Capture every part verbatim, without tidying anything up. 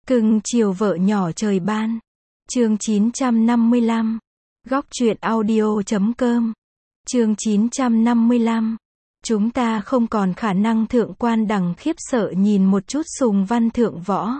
Cưng chiều vợ nhỏ trời ban. Chương chín trăm năm mươi lăm. Góc truyện audio chấm com. Chương chín trăm năm mươi lăm. Chúng ta không còn khả năng. Thượng quan đằng khiếp sợ nhìn một chút Sùng Văn Thượng Võ.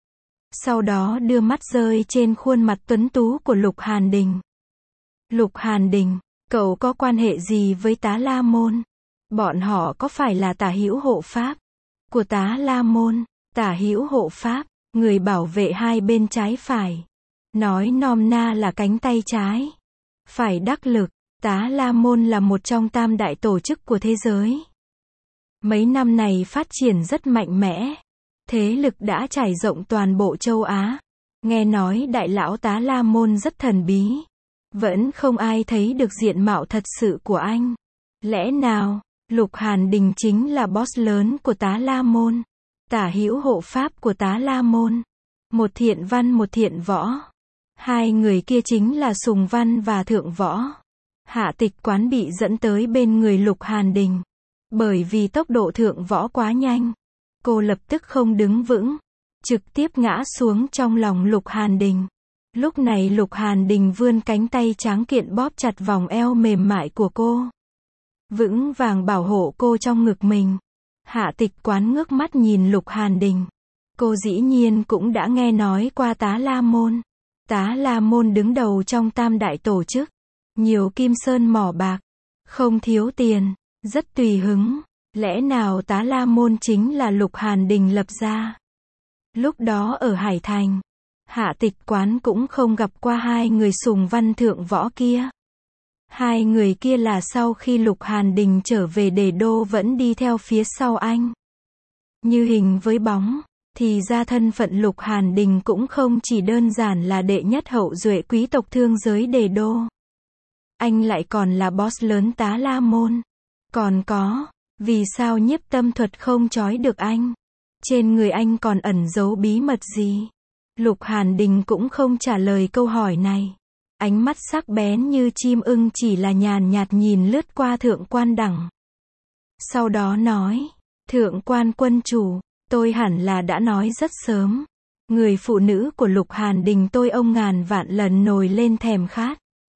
Sau đó đưa mắt rơi trên khuôn mặt tuấn tú của Lục Hàn Đình. Lục Hàn Đình, cậu có quan hệ gì với Tá La Môn? Bọn họ có phải là tả hữu hộ pháp của Tá La Môn? Tả hữu hộ pháp, người bảo vệ hai bên trái phải. Nói nom na là cánh tay trái phải đắc lực. Tá La Môn là một trong tam đại tổ chức của thế giới. Mấy năm này phát triển rất mạnh mẽ. Thế lực đã trải rộng toàn bộ châu Á. Nghe nói đại lão Tá La Môn rất thần bí. Vẫn không ai thấy được diện mạo thật sự của anh. Lẽ nào, Lục Hàn Đình chính là boss lớn của Tá La Môn? Tả hữu hộ pháp của Tá La Môn. Một thiện văn một thiện võ. Hai người kia chính là Sùng Văn và Thượng Võ. Hạ Tịch Quán bị dẫn tới bên người Lục Hàn Đình. Bởi vì tốc độ Thượng Võ quá nhanh. Cô lập tức không đứng vững. Trực tiếp ngã xuống trong lòng Lục Hàn Đình. Lúc này Lục Hàn Đình vươn cánh tay tráng kiện bóp chặt vòng eo mềm mại của cô. Vững vàng bảo hộ cô trong ngực mình. Hạ Tịch Quán ngước mắt nhìn Lục Hàn Đình. Cô dĩ nhiên cũng đã nghe nói qua Tá La Môn. Tá La Môn đứng đầu trong tam đại tổ chức. Nhiều kim sơn mỏ bạc. Không thiếu tiền. Rất tùy hứng. Lẽ nào Tá La Môn chính là Lục Hàn Đình lập ra? Lúc đó ở Hải Thành, Hạ Tịch Quán cũng không gặp qua hai người Sùng Văn Thượng Võ kia. Hai người kia là sau khi Lục Hàn Đình trở về Đề Đô vẫn đi theo phía sau anh. Như hình với bóng, thì ra thân phận Lục Hàn Đình cũng không chỉ đơn giản là đệ nhất hậu duệ quý tộc thương giới Đề Đô. Anh lại còn là boss lớn Tá La Môn. Còn có, vì sao nhiếp tâm thuật không trói được anh? Trên người anh còn ẩn giấu bí mật gì? Lục Hàn Đình cũng không trả lời câu hỏi này. Ánh mắt sắc bén như chim ưng chỉ là nhàn nhạt nhìn lướt qua Thượng quan đẳng. Sau đó nói, Thượng quan quân chủ, tôi hẳn là đã nói rất sớm. Người phụ nữ của Lục Hàn Đình tôi ông ngàn vạn lần nổi lên thèm khát.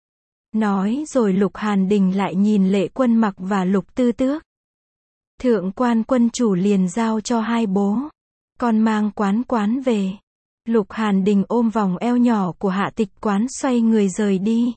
Nói rồi Lục Hàn Đình lại nhìn Lệ Quân Mặc và Lục Tư Tước. Thượng quan quân chủ liền giao cho hai bố con mang Quán Quán về. Lục Hàn Đình ôm vòng eo nhỏ của Hạ Tịch Quán xoay người rời đi.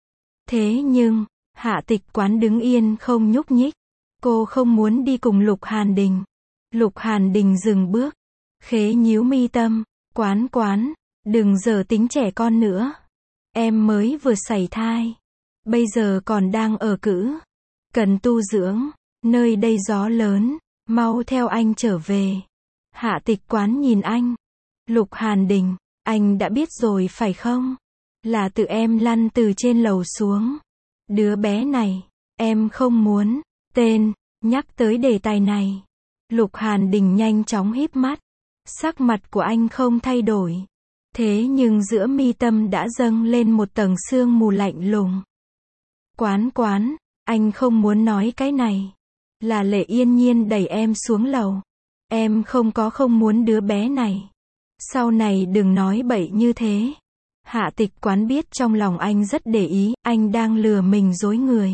Thế nhưng, Hạ Tịch Quán đứng yên không nhúc nhích. Cô không muốn đi cùng Lục Hàn Đình. Lục Hàn Đình dừng bước. Khế nhíu mi tâm. Quán Quán, đừng giờ tính trẻ con nữa. Em mới vừa sảy thai. Bây giờ còn đang ở cữ. Cần tu dưỡng. Nơi đây gió lớn. Mau theo anh trở về. Hạ Tịch Quán nhìn anh. Lục Hàn Đình, anh đã biết rồi phải không? Là tự em lăn từ trên lầu xuống. Đứa bé này, em không muốn. Tên, nhắc tới đề tài này. Lục Hàn Đình nhanh chóng híp mắt. Sắc mặt của anh không thay đổi. Thế nhưng giữa mi tâm đã dâng lên một tầng sương mù lạnh lùng. Quán Quán, anh không muốn nói cái này. Là Lệ Yên Nhiên đẩy em xuống lầu. Em không có không muốn đứa bé này. Sau này đừng nói bậy như thế. Hạ Tịch Quán biết trong lòng anh rất để ý, anh đang lừa mình dối người.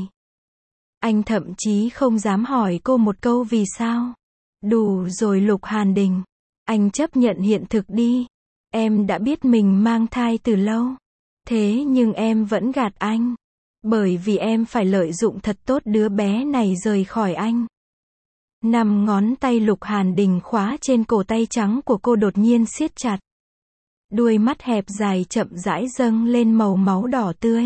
Anh thậm chí không dám hỏi cô một câu vì sao. Đủ rồi Lục Hàn Đình. Anh chấp nhận hiện thực đi. Em đã biết mình mang thai từ lâu. Thế nhưng em vẫn gạt anh. Bởi vì em phải lợi dụng thật tốt đứa bé này rời khỏi anh. Năm ngón tay Lục Hàn Đình khóa trên cổ tay trắng của cô đột nhiên siết chặt. Đuôi mắt hẹp dài chậm rãi dâng lên màu máu đỏ tươi.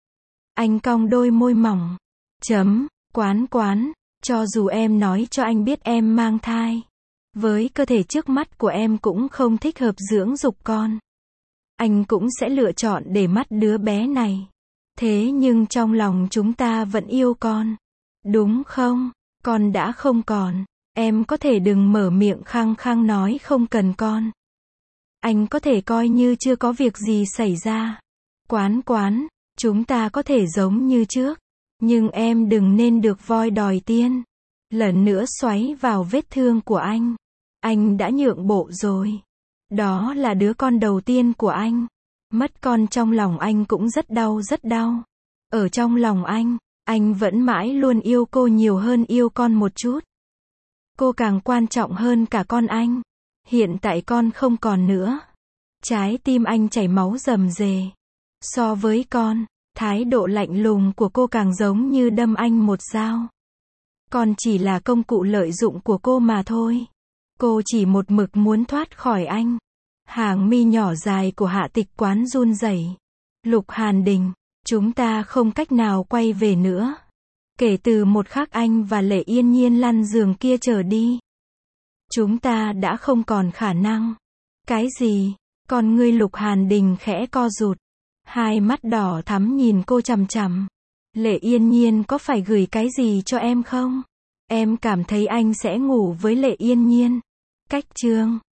Anh cong đôi môi mỏng. Chấm, Quán Quán, cho dù em nói cho anh biết em mang thai. Với cơ thể trước mắt của em cũng không thích hợp dưỡng dục con. Anh cũng sẽ lựa chọn để mắt đứa bé này. Thế nhưng trong lòng chúng ta vẫn yêu con. Đúng không? Con đã không còn. Em có thể đừng mở miệng khăng khăng nói không cần con. Anh có thể coi như chưa có việc gì xảy ra. Quán Quán, chúng ta có thể giống như trước. Nhưng em đừng nên được voi đòi tiên. Lần nữa xoáy vào vết thương của anh. Anh đã nhượng bộ rồi. Đó là đứa con đầu tiên của anh. Mất con trong lòng anh cũng rất đau rất đau. Ở trong lòng anh, anh vẫn mãi luôn yêu cô nhiều hơn yêu con một chút. Cô càng quan trọng hơn cả con anh. Hiện tại con không còn nữa. Trái tim anh chảy máu rầm rề. So với con, thái độ lạnh lùng của cô càng giống như đâm anh một dao. Con chỉ là công cụ lợi dụng của cô mà thôi. Cô chỉ một mực muốn thoát khỏi anh. Hàng mi nhỏ dài của Hạ Tịch Quán run rẩy. Lục Hàn Đình, chúng ta không cách nào quay về nữa. Kể từ một khắc anh và Lệ Yên Nhiên lăn giường kia trở đi, chúng ta đã không còn khả năng. Cái gì? Con ngươi Lục Hàn Đình khẽ co rụt. Hai mắt đỏ thắm nhìn cô chằm chằm. Lệ Yên Nhiên có phải gửi cái gì cho em không? Em cảm thấy anh sẽ ngủ với Lệ Yên Nhiên. Cách chương